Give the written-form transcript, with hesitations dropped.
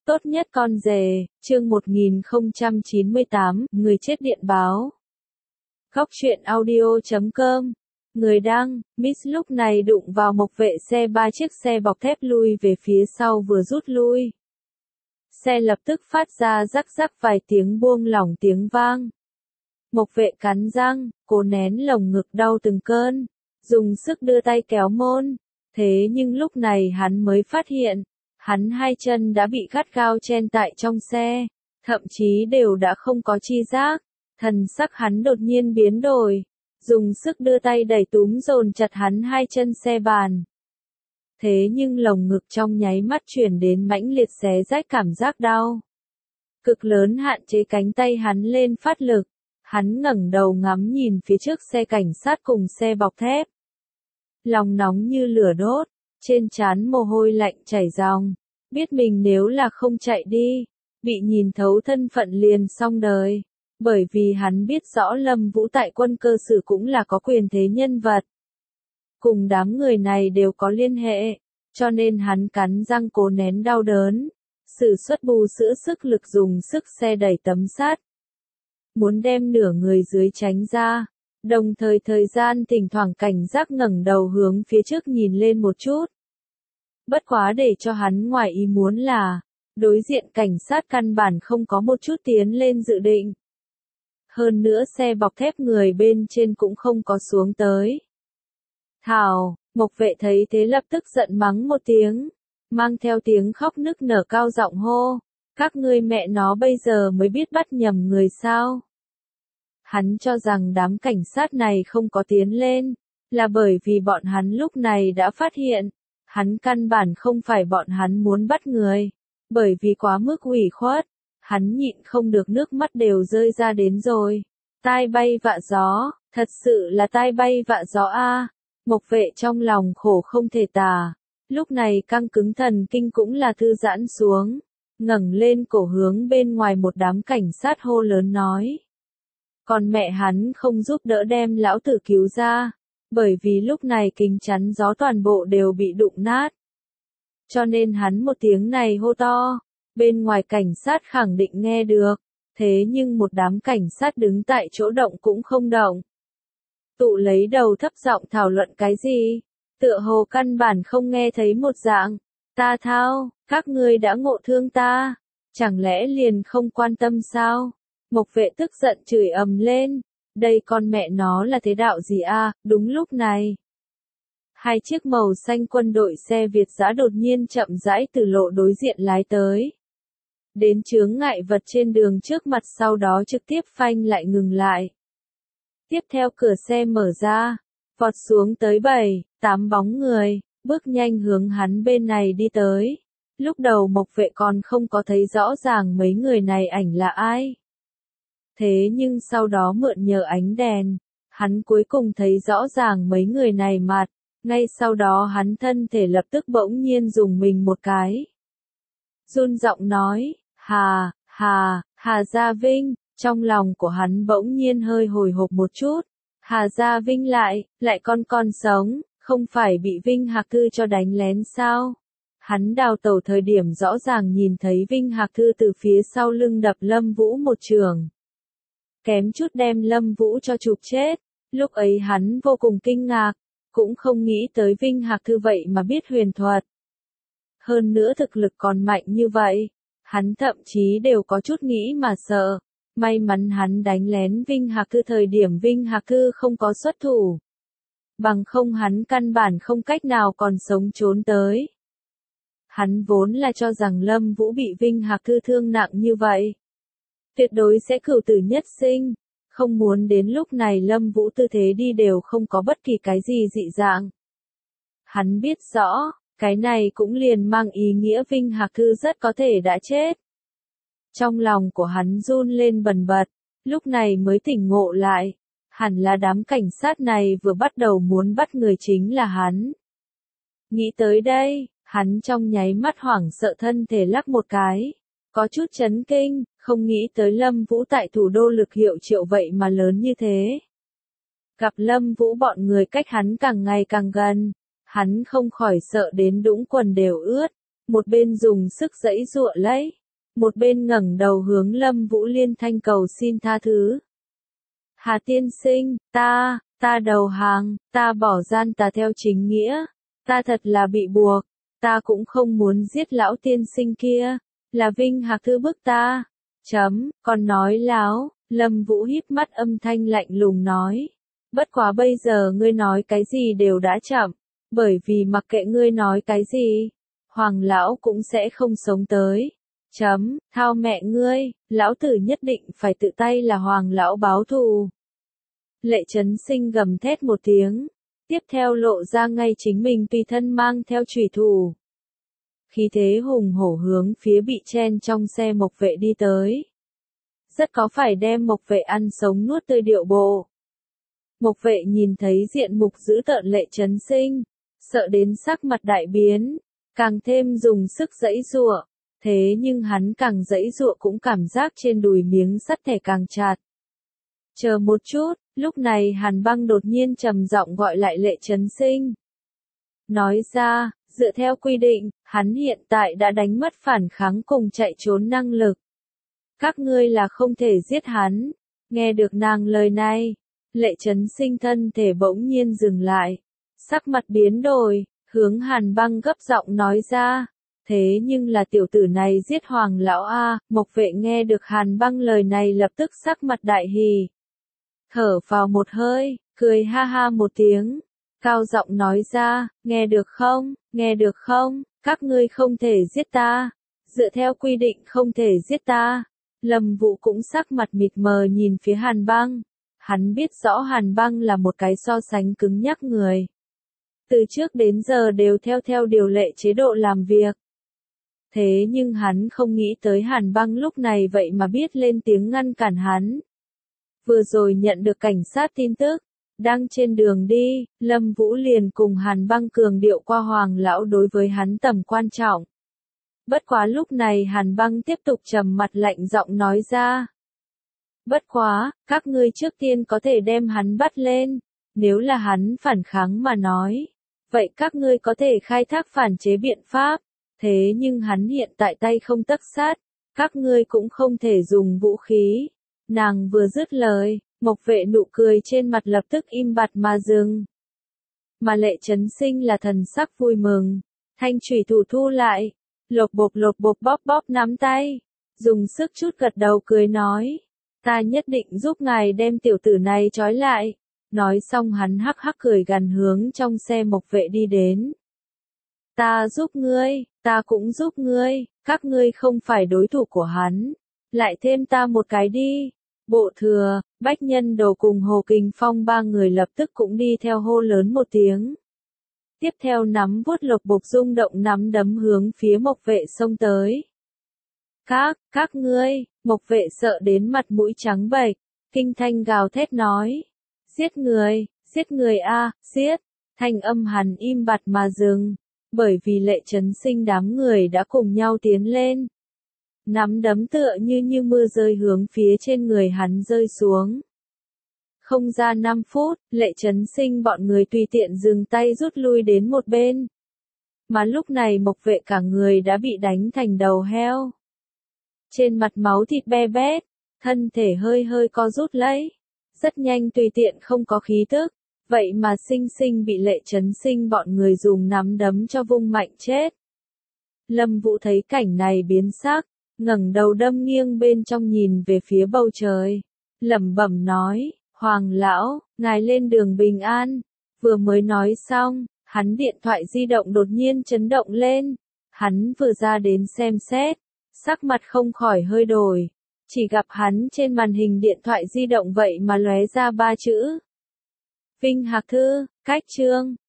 Tốt nhất con rể, chương 1098, người chết điện báo. Góc truyện audio.com. Người đăng, Miss lúc này đụng vào mộc vệ xe, 3 chiếc xe bọc thép lui về phía sau vừa rút lui. Xe lập tức phát ra rắc rắc vài tiếng buông lỏng tiếng vang. Mộc vệ cắn răng, cố nén lồng ngực đau từng cơn, dùng sức đưa tay kéo môn. Thế nhưng lúc này hắn mới phát hiện, hắn hai chân đã bị gắt gao chen tại trong xe, thậm chí đều đã không có chi giác. Thần sắc hắn đột nhiên biến đổi, dùng sức đưa tay đẩy túm dồn chặt hắn hai chân xe bàn. Thế nhưng lồng ngực trong nháy mắt chuyển đến mãnh liệt xé rách cảm giác đau. Cực lớn hạn chế cánh tay hắn lên phát lực, hắn ngẩng đầu ngắm nhìn phía trước xe cảnh sát cùng xe bọc thép. Lòng nóng như lửa đốt, trên trán mồ hôi lạnh chảy ròng, biết mình nếu là không chạy đi, bị nhìn thấu thân phận liền xong đời. Bởi vì hắn biết rõ Lâm Vũ tại quân cơ sử cũng là có quyền thế nhân vật. Cùng đám người này đều có liên hệ, cho nên hắn cắn răng cố nén đau đớn, sử xuất bù sữa sức lực dùng sức xe đẩy tấm sắt. Muốn đem nửa người dưới tránh ra, đồng thời thời gian thỉnh thoảng cảnh giác ngẩng đầu hướng phía trước nhìn lên một chút. Bất quá để cho hắn ngoài ý muốn là, đối diện cảnh sát căn bản không có một chút tiến lên dự định. Hơn nữa xe bọc thép người bên trên cũng không có xuống tới. Thảo, mộc vệ thấy thế lập tức giận mắng một tiếng, mang theo tiếng khóc nức nở cao giọng hô, các ngươi mẹ nó bây giờ mới biết bắt nhầm người sao. Hắn cho rằng đám cảnh sát này không có tiến lên, là bởi vì bọn hắn lúc này đã phát hiện, hắn căn bản không phải bọn hắn muốn bắt người, bởi vì quá mức ủy khuất. Hắn nhịn không được nước mắt đều rơi ra đến rồi. Tai bay vạ gió, thật sự là tai bay vạ gió a. Mộc vệ trong lòng khổ không thể tả. Lúc này căng cứng thần kinh cũng là thư giãn xuống. Ngẩng lên cổ hướng bên ngoài một đám cảnh sát hô lớn nói. Còn mẹ hắn không giúp đỡ đem lão tử cứu ra. Bởi vì lúc này kính chắn gió toàn bộ đều bị đụng nát. Cho nên hắn một tiếng này hô to. Bên ngoài cảnh sát khẳng định nghe được, thế nhưng một đám cảnh sát đứng tại chỗ động cũng không động. Tụ lấy đầu thấp giọng thảo luận cái gì, tựa hồ căn bản không nghe thấy một dạng. Ta thao, các ngươi đã ngộ thương ta, chẳng lẽ liền không quan tâm sao? Mộc vệ tức giận chửi ầm lên, đây con mẹ nó là thế đạo gì a? Đúng lúc này. Hai chiếc màu xanh quân đội xe Việt dã đột nhiên chậm rãi từ lộ đối diện lái tới. Đến chướng ngại vật trên đường trước mặt, sau đó trực tiếp phanh lại ngừng lại. Tiếp theo cửa xe mở ra, vọt xuống tới 7-8 bóng người, bước nhanh hướng hắn bên này đi tới. Lúc đầu mộc vệ còn không có thấy rõ ràng mấy người này ảnh là ai. Thế nhưng sau đó mượn nhờ ánh đèn, hắn cuối cùng thấy rõ ràng mấy người này mặt, ngay sau đó hắn thân thể lập tức bỗng nhiên dùng mình một cái. Run giọng nói. Hà Gia Vinh, trong lòng của hắn bỗng nhiên hơi hồi hộp một chút. Hà Gia Vinh lại còn sống, không phải bị Vinh Hạc Thư cho đánh lén sao? Hắn đào tẩu thời điểm rõ ràng nhìn thấy Vinh Hạc Thư từ phía sau lưng đập Lâm Vũ một chưởng. Kém chút đem Lâm Vũ cho chụp chết, lúc ấy hắn vô cùng kinh ngạc, cũng không nghĩ tới Vinh Hạc Thư vậy mà biết huyền thuật. Hơn nữa thực lực còn mạnh như vậy. Hắn thậm chí đều có chút nghĩ mà sợ, may mắn hắn đánh lén Vinh Hạc Thư thời điểm Vinh Hạc Thư không có xuất thủ. Bằng không hắn căn bản không cách nào còn sống trốn tới. Hắn vốn là cho rằng Lâm Vũ bị Vinh Hạc Thư thương nặng như vậy. Tuyệt đối sẽ cửu tử nhất sinh, không muốn đến lúc này Lâm Vũ tư thế đi đều không có bất kỳ cái gì dị dạng. Hắn biết rõ. Cái này cũng liền mang ý nghĩa Vinh Hạc Thư rất có thể đã chết. Trong lòng của hắn run lên bần bật, lúc này mới tỉnh ngộ lại. Hẳn là đám cảnh sát này vừa bắt đầu muốn bắt người chính là hắn. Nghĩ tới đây, hắn trong nháy mắt hoảng sợ thân thể lắc một cái. Có chút chấn kinh, không nghĩ tới Lâm Vũ tại thủ đô lực hiệu triệu vậy mà lớn như thế. Gặp Lâm Vũ bọn người cách hắn càng ngày càng gần. Hắn không khỏi sợ đến đũng quần đều ướt, một bên dùng sức giãy giụa lấy, một bên ngẩng đầu hướng Lâm Vũ Liên thanh cầu xin tha thứ. Hà tiên sinh, ta đầu hàng, ta bỏ gian tà theo chính nghĩa, ta thật là bị buộc, ta cũng không muốn giết lão tiên sinh kia, là Vinh Hạc Thư bức ta. Còn nói láo, Lâm Vũ híp mắt âm thanh lạnh lùng nói. Bất quá bây giờ ngươi nói cái gì đều đã chậm, bởi vì mặc kệ ngươi nói cái gì, Hoàng lão cũng sẽ không sống tới. Thao mẹ ngươi, lão tử nhất định phải tự tay là Hoàng lão báo thù. Lệ Chấn Sinh gầm thét một tiếng, tiếp theo lộ ra ngay chính mình tùy thân mang theo chủy thủ. Khí thế hùng hổ hướng phía bị chen trong xe Mộc Vệ đi tới. Rất có phải đem Mộc Vệ ăn sống nuốt tươi điệu bộ. Mộc Vệ nhìn thấy diện mục dữ tợn Lệ Chấn Sinh, sợ đến sắc mặt đại biến, càng thêm dùng sức giãy giụa, thế nhưng hắn càng giãy giụa cũng cảm giác trên đùi miếng sắt thẻ càng chặt. Chờ một chút, lúc này Hàn Băng đột nhiên trầm giọng gọi lại Lệ Chấn Sinh. Nói ra, dựa theo quy định, hắn hiện tại đã đánh mất phản kháng cùng chạy trốn năng lực. Các ngươi là không thể giết hắn. Nghe được nàng lời này, Lệ Chấn Sinh thân thể bỗng nhiên dừng lại, sắc mặt biến đổi, hướng Hàn Băng gấp giọng nói ra. Thế nhưng là tiểu tử này giết Hoàng lão a. Mộc Vệ nghe được Hàn Băng lời này lập tức sắc mặt đại hỉ. Thở vào một hơi, cười ha ha một tiếng, cao giọng nói ra, nghe được không, các ngươi không thể giết ta, dựa theo quy định không thể giết ta. Lâm Vũ cũng sắc mặt mịt mờ nhìn phía Hàn Băng, hắn biết rõ Hàn Băng là một cái so sánh cứng nhắc người. Từ trước đến giờ đều theo điều lệ chế độ làm việc. Thế nhưng hắn không nghĩ tới Hàn Băng lúc này vậy mà biết lên tiếng ngăn cản hắn. Vừa rồi nhận được cảnh sát tin tức, đang trên đường đi, Lâm Vũ liền cùng Hàn Băng cường điệu qua Hoàng lão đối với hắn tầm quan trọng. Bất quá lúc này Hàn Băng tiếp tục trầm mặt lạnh giọng nói ra. Bất quá, các ngươi trước tiên có thể đem hắn bắt lên, nếu là hắn phản kháng mà nói, vậy các ngươi có thể khai thác phản chế biện pháp, thế nhưng hắn hiện tại tay không tấc sắt, các ngươi cũng không thể dùng vũ khí. Nàng vừa dứt lời, Mộc Vệ nụ cười trên mặt lập tức im bặt mà dừng. Mà Lệ Chấn Sinh là thần sắc vui mừng, thanh chủy thủ thu lại, lộc bộc bóp nắm tay, dùng sức chút gật đầu cười nói, ta nhất định giúp ngài đem tiểu tử này trói lại. Nói xong hắn hắc hắc cười gằn hướng trong xe Mộc Vệ đi đến. Ta giúp ngươi, ta cũng giúp ngươi, các ngươi không phải đối thủ của hắn, lại thêm ta một cái đi. Bộ Thừa, Bách Nhân Đồ cùng Hồ Kình Phong ba người lập tức cũng đi theo hô lớn một tiếng. Tiếp theo nắm vuốt lộc bộc rung động nắm đấm hướng phía Mộc Vệ xông tới. Các ngươi, Mộc Vệ sợ đến mặt mũi trắng bệch, kinh thanh gào thét nói. Giết người a, giết, thanh âm hắn im bặt mà dừng, bởi vì Lệ Chấn Sinh đám người đã cùng nhau tiến lên. Nắm đấm tựa như mưa rơi hướng phía trên người hắn rơi xuống. Không ra 5 phút, Lệ Chấn Sinh bọn người tùy tiện dừng tay rút lui đến một bên. Mà lúc này Mộc Vệ cả người đã bị đánh thành đầu heo. Trên mặt máu thịt be bét, thân thể hơi co rút lấy. Rất nhanh tùy tiện không có khí tức, vậy mà sinh bị Lệ Chấn Sinh bọn người dùng nắm đấm cho vung mạnh chết. Lâm Vũ thấy cảnh này biến sắc, ngẩng đầu đâm nghiêng bên trong nhìn về phía bầu trời, lẩm bẩm nói, Hoàng lão, ngài lên đường bình an. Vừa mới nói xong, hắn điện thoại di động đột nhiên chấn động lên, hắn vừa ra đến xem xét, sắc mặt không khỏi hơi đổi, chỉ gặp hắn trên màn hình điện thoại di động vậy mà lóe ra 3 chữ. Vinh Hạc Thư, cách chương.